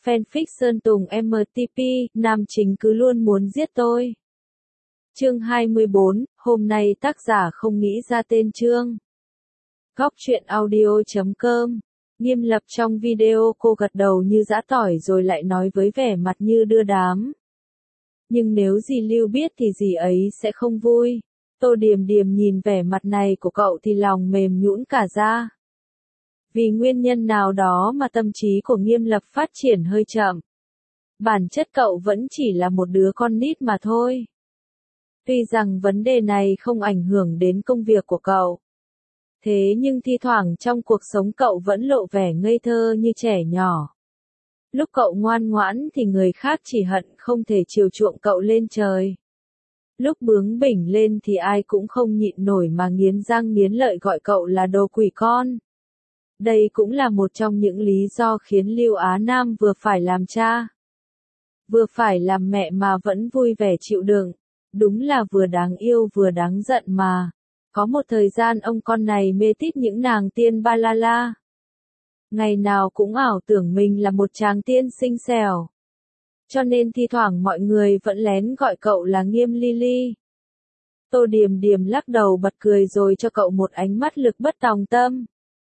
fanfic Sơn Tùng MTP, nam chính cứ luôn muốn giết tôi. Chương 24, hôm nay tác giả không nghĩ ra tên chương. Góc truyện audio.com. Nghiêm Lập trong video cô gật đầu như giã tỏi rồi lại nói với vẻ mặt như đưa đám. Nhưng nếu dì Lưu biết thì dì ấy sẽ không vui. Tô Điềm Điềm nhìn vẻ mặt này của cậu thì lòng mềm nhũn cả ra. Vì nguyên nhân nào đó mà tâm trí của Nghiêm Lập phát triển hơi chậm. Bản chất cậu vẫn chỉ là một đứa con nít mà thôi. Tuy rằng vấn đề này không ảnh hưởng đến công việc của cậu. Thế nhưng thi thoảng trong cuộc sống cậu vẫn lộ vẻ ngây thơ như trẻ nhỏ. Lúc cậu ngoan ngoãn thì người khác chỉ hận không thể chiều chuộng cậu lên trời. Lúc bướng bỉnh lên thì ai cũng không nhịn nổi mà nghiến răng nghiến lợi gọi cậu là đồ quỷ con. Đây cũng là một trong những lý do khiến Lưu Á Nam vừa phải làm cha, vừa phải làm mẹ mà vẫn vui vẻ chịu đựng. Đúng là vừa đáng yêu vừa đáng giận mà. Có một thời gian ông con này mê tít những nàng tiên ba la la. Ngày nào cũng ảo tưởng mình là một chàng tiên xinh xẻo. Cho nên thi thoảng mọi người vẫn lén gọi cậu là Nghiêm Lily. Tô Điềm Điềm lắc đầu bật cười rồi cho cậu một ánh mắt lực bất tòng tâm.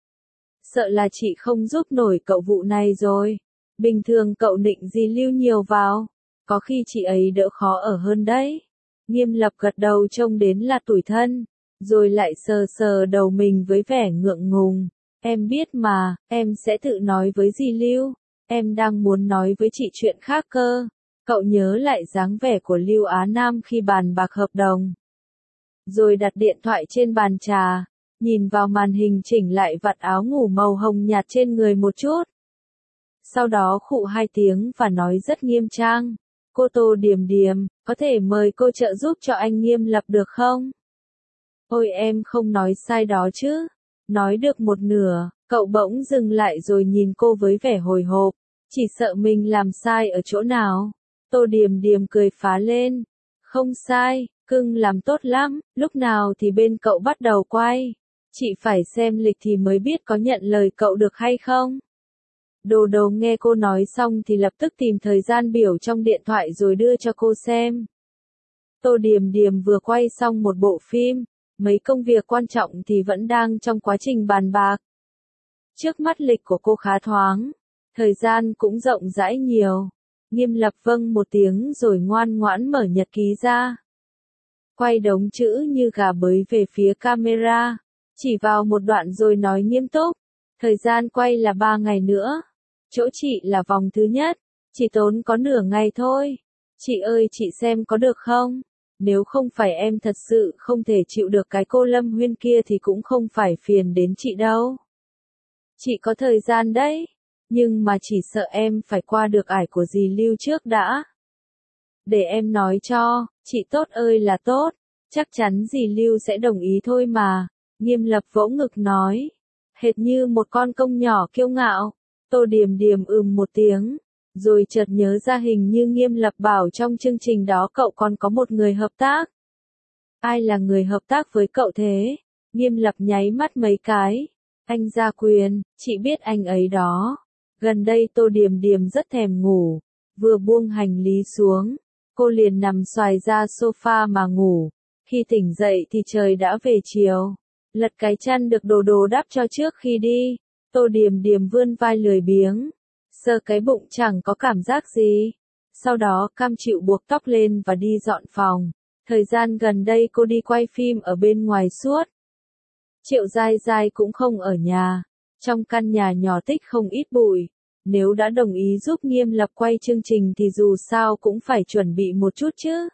Sợ là chị không giúp nổi cậu vụ này rồi. Bình thường cậu định gì Lưu nhiều vào. Có khi chị ấy đỡ khó ở hơn đấy. Nghiêm Lập gật đầu trông đến là tủi thân. Rồi lại sờ sờ đầu mình với vẻ ngượng ngùng. Em biết mà, em sẽ tự nói với dì Lưu. Em đang muốn nói với chị chuyện khác cơ. Cậu nhớ lại dáng vẻ của Lưu Á Nam khi bàn bạc hợp đồng. Rồi đặt điện thoại trên bàn trà. Nhìn vào màn hình chỉnh lại vạt áo ngủ màu hồng nhạt trên người một chút. Sau đó khụ hai tiếng và nói rất nghiêm trang. Cô Tô Điềm Điềm, có thể mời cô trợ giúp cho anh Nghiêm Lập được không? Ôi em không nói sai đó chứ. Nói được một nửa, cậu bỗng dừng lại rồi nhìn cô với vẻ hồi hộp. Chỉ sợ mình làm sai ở chỗ nào. Tô Điềm Điềm cười phá lên. Không sai, cưng làm tốt lắm, lúc nào thì bên cậu bắt đầu quay. Chị phải xem lịch thì mới biết có nhận lời cậu được hay không. Đồ Đồ nghe cô nói xong thì lập tức tìm thời gian biểu trong điện thoại rồi đưa cho cô xem. Tô Điềm Điềm vừa quay xong một bộ phim, mấy công việc quan trọng thì vẫn đang trong quá trình bàn bạc. Trước mắt lịch của cô khá thoáng, thời gian cũng rộng rãi nhiều. Nghiêm Lập vâng một tiếng rồi ngoan ngoãn mở nhật ký ra. Quay đống chữ như gà bới về phía camera, chỉ vào một đoạn rồi nói nghiêm túc. Thời gian quay là 3 ngày nữa. Chỗ chị là vòng thứ nhất, chỉ tốn có nửa ngày thôi. Chị ơi chị xem có được không? Nếu không phải em thật sự không thể chịu được cái cô Lâm Huyên kia thì cũng không phải phiền đến chị đâu. Chị có thời gian đấy, nhưng mà chỉ sợ em phải qua được ải của dì Lưu trước đã. Để em nói cho, chị tốt ơi là tốt, chắc chắn dì Lưu sẽ đồng ý thôi mà. Nghiêm Lập vỗ ngực nói, hệt như một con công nhỏ kiêu ngạo. Tô Điềm Điềm một tiếng, rồi chợt nhớ ra hình như Nghiêm Lập bảo trong chương trình đó cậu còn có một người hợp tác. Ai là người hợp tác với cậu thế? Nghiêm Lập nháy mắt mấy cái. Anh Gia Quyền, chị biết anh ấy đó. Gần đây Tô Điềm Điềm rất thèm ngủ. Vừa buông hành lý xuống, cô liền nằm xoài ra sofa mà ngủ. Khi tỉnh dậy thì trời đã về chiều. Lật cái chăn được Đồ Đồ đắp cho trước khi đi. Tô Điềm Điềm vươn vai lười biếng. Sờ cái bụng chẳng có cảm giác gì. Sau đó cam chịu buộc tóc lên và đi dọn phòng. Thời gian gần đây cô đi quay phim ở bên ngoài suốt. Triệu Giai Giai cũng không ở nhà. Trong căn nhà nhỏ tích không ít bụi. Nếu đã đồng ý giúp Nghiêm Lập quay chương trình thì dù sao cũng phải chuẩn bị một chút chứ.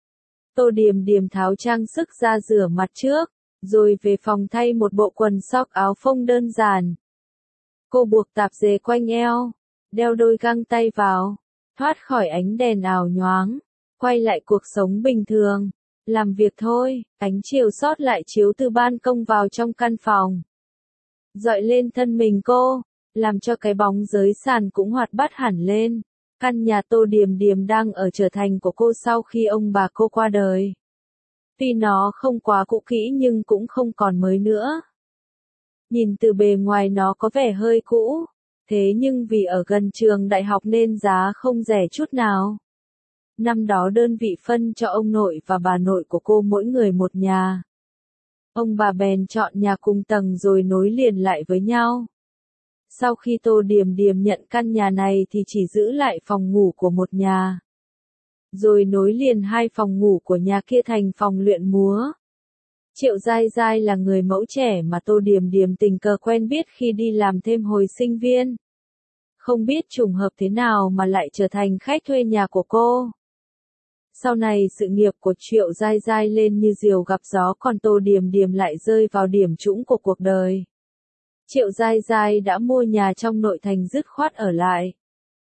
Tô Điềm Điềm tháo trang sức ra rửa mặt trước, rồi về phòng thay một bộ quần sóc áo phông đơn giản. Cô buộc tạp dề quanh eo, đeo đôi găng tay vào, thoát khỏi ánh đèn ảo nhoáng, quay lại cuộc sống bình thường, làm việc thôi. Ánh chiều sót lại chiếu từ ban công vào trong căn phòng, dọi lên thân mình cô, làm cho cái bóng dưới sàn cũng hoạt bát hẳn lên. Căn nhà Tô Điềm Điềm đang ở trở thành của cô sau khi ông bà cô qua đời. Tuy nó không quá cũ kỹ nhưng cũng không còn mới nữa. Nhìn từ bề ngoài nó có vẻ hơi cũ, Thế nhưng vì ở gần trường đại học nên giá không rẻ chút nào. Năm đó đơn vị phân cho ông nội và bà nội của cô mỗi người một nhà. Ông bà bèn chọn nhà cùng tầng rồi nối liền lại với nhau. Sau khi Tô Điềm Điềm nhận căn nhà này thì chỉ giữ lại phòng ngủ của một nhà. Rồi nối liền hai phòng ngủ của nhà kia thành phòng luyện múa. Triệu Giai Giai là người mẫu trẻ mà Tô Điềm Điềm tình cờ quen biết khi đi làm thêm hồi sinh viên. Không biết trùng hợp thế nào mà lại trở thành khách thuê nhà của cô. Sau này sự nghiệp của Triệu Giai Giai lên như diều gặp gió, còn Tô Điềm Điềm lại rơi vào điểm trũng của cuộc đời. Triệu Giai Giai đã mua nhà trong nội thành dứt khoát ở lại.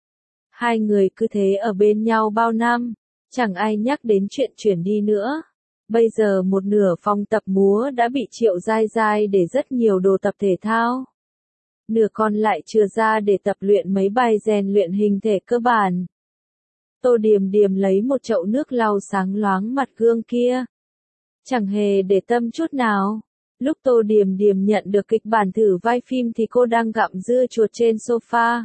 Hai người cứ thế ở bên nhau bao năm, chẳng ai nhắc đến chuyện chuyển đi nữa. Bây giờ một nửa phòng tập múa đã bị Triệu Giai Giai để rất nhiều đồ tập thể thao. Nửa còn lại chừa ra để tập luyện mấy bài rèn luyện hình thể cơ bản. Tô Điềm Điềm lấy một chậu nước lau sáng loáng mặt gương kia. Chẳng hề để tâm chút nào. Lúc Tô Điềm Điềm nhận được kịch bản thử vai phim thì cô đang gặm dưa chuột trên sofa.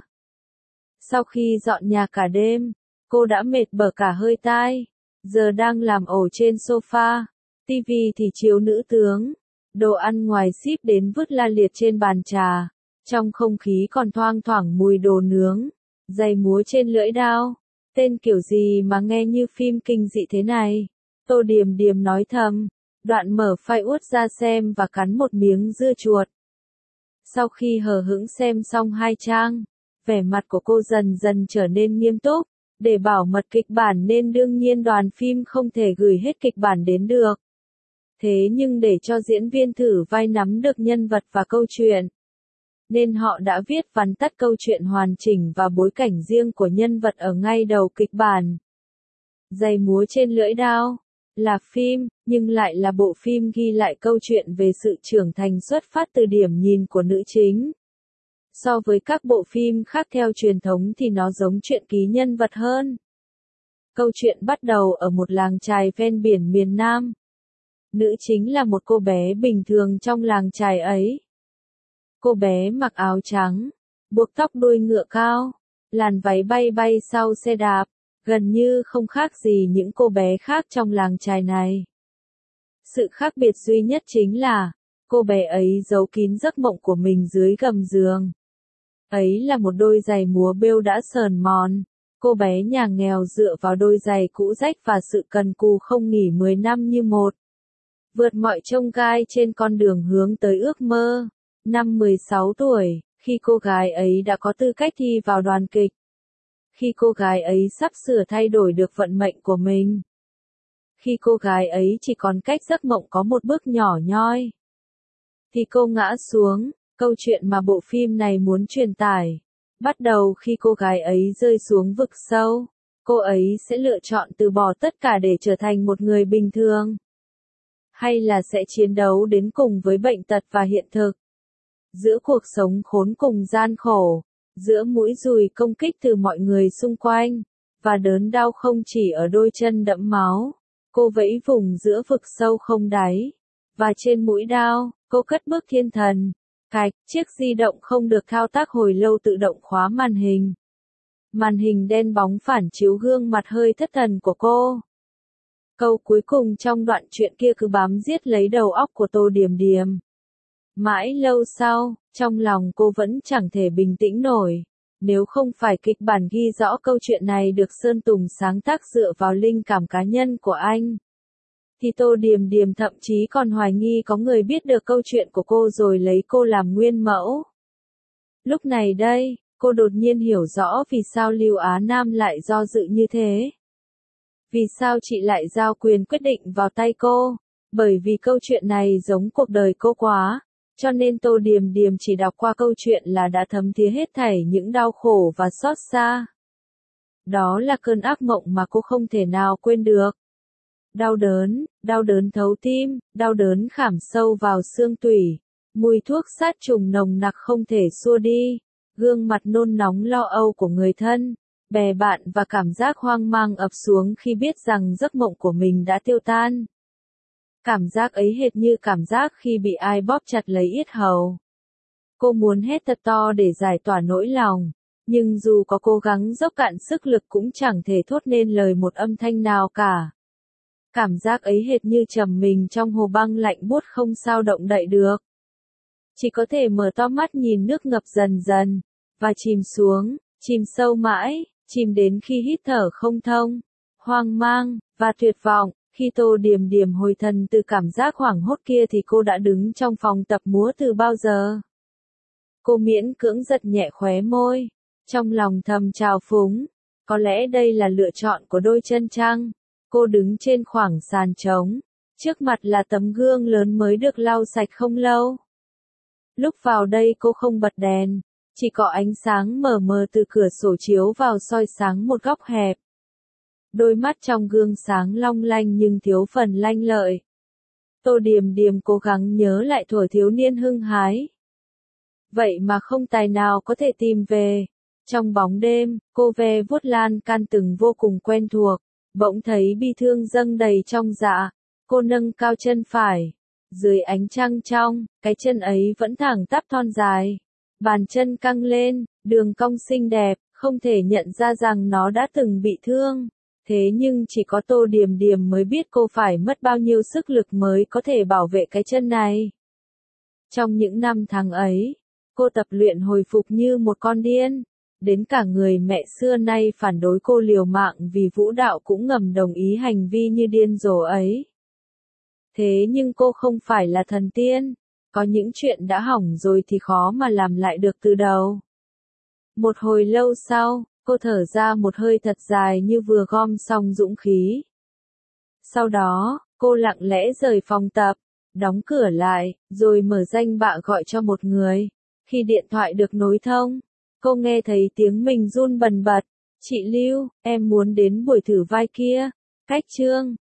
Sau khi dọn nhà cả đêm, cô đã mệt bở cả hơi tai. Giờ đang làm ổ trên sofa. Tivi thì chiếu nữ tướng. Đồ ăn ngoài ship đến vứt la liệt trên bàn trà. Trong không khí còn thoang thoảng mùi đồ nướng. Giày múa trên lưỡi dao. Tên kiểu gì mà nghe như phim kinh dị thế này? Tô Điềm Điềm nói thầm. Đoạn mở file út ra xem và cắn một miếng dưa chuột. Sau khi hờ hững xem xong 2 trang, vẻ mặt của cô dần dần trở nên nghiêm túc. Để bảo mật kịch bản nên đương nhiên đoàn phim không thể gửi hết kịch bản đến được. Thế nhưng để cho diễn viên thử vai nắm được nhân vật và câu chuyện, nên họ đã viết vắn tắt câu chuyện hoàn chỉnh và bối cảnh riêng của nhân vật ở ngay đầu kịch bản. Giày múa trên lưỡi dao là phim, nhưng lại là bộ phim ghi lại câu chuyện về sự trưởng thành xuất phát từ điểm nhìn của nữ chính. So với các bộ phim khác theo truyền thống thì nó giống truyện ký nhân vật hơn. Câu chuyện bắt đầu ở một làng chài ven biển miền Nam. Nữ chính là một cô bé bình thường trong làng chài ấy. Cô bé mặc áo trắng, buộc tóc đuôi ngựa cao, làn váy bay bay sau xe đạp, gần như không khác gì những cô bé khác trong làng chài này. Sự khác biệt duy nhất chính là, cô bé ấy giấu kín giấc mộng của mình dưới gầm giường. Ấy là một đôi giày múa bêu đã sờn mòn. Cô bé nhà nghèo dựa vào đôi giày cũ rách và sự cần cù không nghỉ 10 năm như một. Vượt mọi chông gai trên con đường hướng tới ước mơ. Năm 16 tuổi, khi cô gái ấy đã có tư cách thi vào đoàn kịch. Khi cô gái ấy sắp sửa thay đổi được vận mệnh của mình. Khi cô gái ấy chỉ còn cách giấc mộng có một bước nhỏ nhoi. Thì cô ngã xuống, câu chuyện mà bộ phim này muốn truyền tải. Bắt đầu khi cô gái ấy rơi xuống vực sâu, cô ấy sẽ lựa chọn từ bỏ tất cả để trở thành một người bình thường. Hay là sẽ chiến đấu đến cùng với bệnh tật và hiện thực. Giữa cuộc sống khốn cùng gian khổ, giữa mũi dùi công kích từ mọi người xung quanh, và đớn đau không chỉ ở đôi chân đẫm máu, cô vẫy vùng giữa vực sâu không đáy. Và trên mũi đao, cô cất bước thiên thần. Cạch, chiếc di động không được thao tác hồi lâu tự động khóa màn hình. Màn hình đen bóng phản chiếu gương mặt hơi thất thần của cô. Câu cuối cùng trong đoạn truyện kia cứ bám giết lấy đầu óc của Tô Điềm Điềm. Mãi lâu sau, trong lòng cô vẫn chẳng thể bình tĩnh nổi. Nếu không phải kịch bản ghi rõ câu chuyện này được Sơn Tùng sáng tác dựa vào linh cảm cá nhân của anh, thì Tô Điềm Điềm thậm chí còn hoài nghi có người biết được câu chuyện của cô rồi lấy cô làm nguyên mẫu. Lúc này đây, cô đột nhiên hiểu rõ vì sao Lưu Á Nam lại do dự như thế. Vì sao chị lại giao quyền quyết định vào tay cô? Bởi vì câu chuyện này giống cuộc đời cô quá, cho nên Tô Điềm Điềm chỉ đọc qua câu chuyện là đã thấm thía hết thảy những đau khổ và xót xa. Đó là cơn ác mộng mà cô không thể nào quên được. Đau đớn thấu tim, đau đớn khảm sâu vào xương tủy, mùi thuốc sát trùng nồng nặc không thể xua đi, gương mặt nôn nóng lo âu của người thân, bè bạn và cảm giác hoang mang ập xuống khi biết rằng giấc mộng của mình đã tiêu tan. Cảm giác ấy hệt như cảm giác khi bị ai bóp chặt lấy yết hầu. Cô muốn hét thật to để giải tỏa nỗi lòng, nhưng dù có cố gắng dốc cạn sức lực cũng chẳng thể thốt nên lời một âm thanh nào cả. Cảm giác ấy hệt như trầm mình trong hồ băng lạnh buốt không sao động đậy được. Chỉ có thể mở to mắt nhìn nước ngập dần dần, và chìm xuống, chìm sâu mãi, chìm đến khi hít thở không thông, hoang mang, và tuyệt vọng. Khi Tô Điềm Điềm hồi thần từ cảm giác hoảng hốt kia thì cô đã đứng trong phòng tập múa từ bao giờ. Cô miễn cưỡng giật nhẹ khóe môi, trong lòng thầm trào phúng. Có lẽ đây là lựa chọn của đôi chân trăng. Cô đứng trên khoảng sàn trống, trước mặt là tấm gương lớn mới được lau sạch không lâu. Lúc vào đây cô không bật đèn, chỉ có ánh sáng mờ mờ từ cửa sổ chiếu vào soi sáng một góc hẹp. Đôi mắt trong gương sáng long lanh nhưng thiếu phần lanh lợi. Tô Điềm Điềm cố gắng nhớ lại thuở thiếu niên hưng hái. Vậy mà không tài nào có thể tìm về. Trong bóng đêm, cô ve vuốt lan can từng vô cùng quen thuộc, bỗng thấy bi thương dâng đầy trong dạ. Cô nâng cao chân phải. Dưới ánh trăng trong, cái chân ấy vẫn thẳng tắp thon dài. Bàn chân căng lên, đường cong xinh đẹp, không thể nhận ra rằng nó đã từng bị thương. Thế nhưng chỉ có Tô Điềm Điềm mới biết cô phải mất bao nhiêu sức lực mới có thể bảo vệ cái chân này. Trong những năm tháng ấy, cô tập luyện hồi phục như một con điên. Đến cả người mẹ xưa nay phản đối cô liều mạng vì vũ đạo cũng ngầm đồng ý hành vi như điên rồ ấy. Thế nhưng cô không phải là thần tiên. Có những chuyện đã hỏng rồi thì khó mà làm lại được từ đầu. Một hồi lâu sau, cô thở ra một hơi thật dài như vừa gom xong dũng khí. Sau đó, cô lặng lẽ rời phòng tập, đóng cửa lại, rồi mở danh bạ gọi cho một người. Khi điện thoại được nối thông, cô nghe thấy tiếng mình run bần bật. Chị Lưu, em muốn đến buổi thử vai kia. Cách Trương,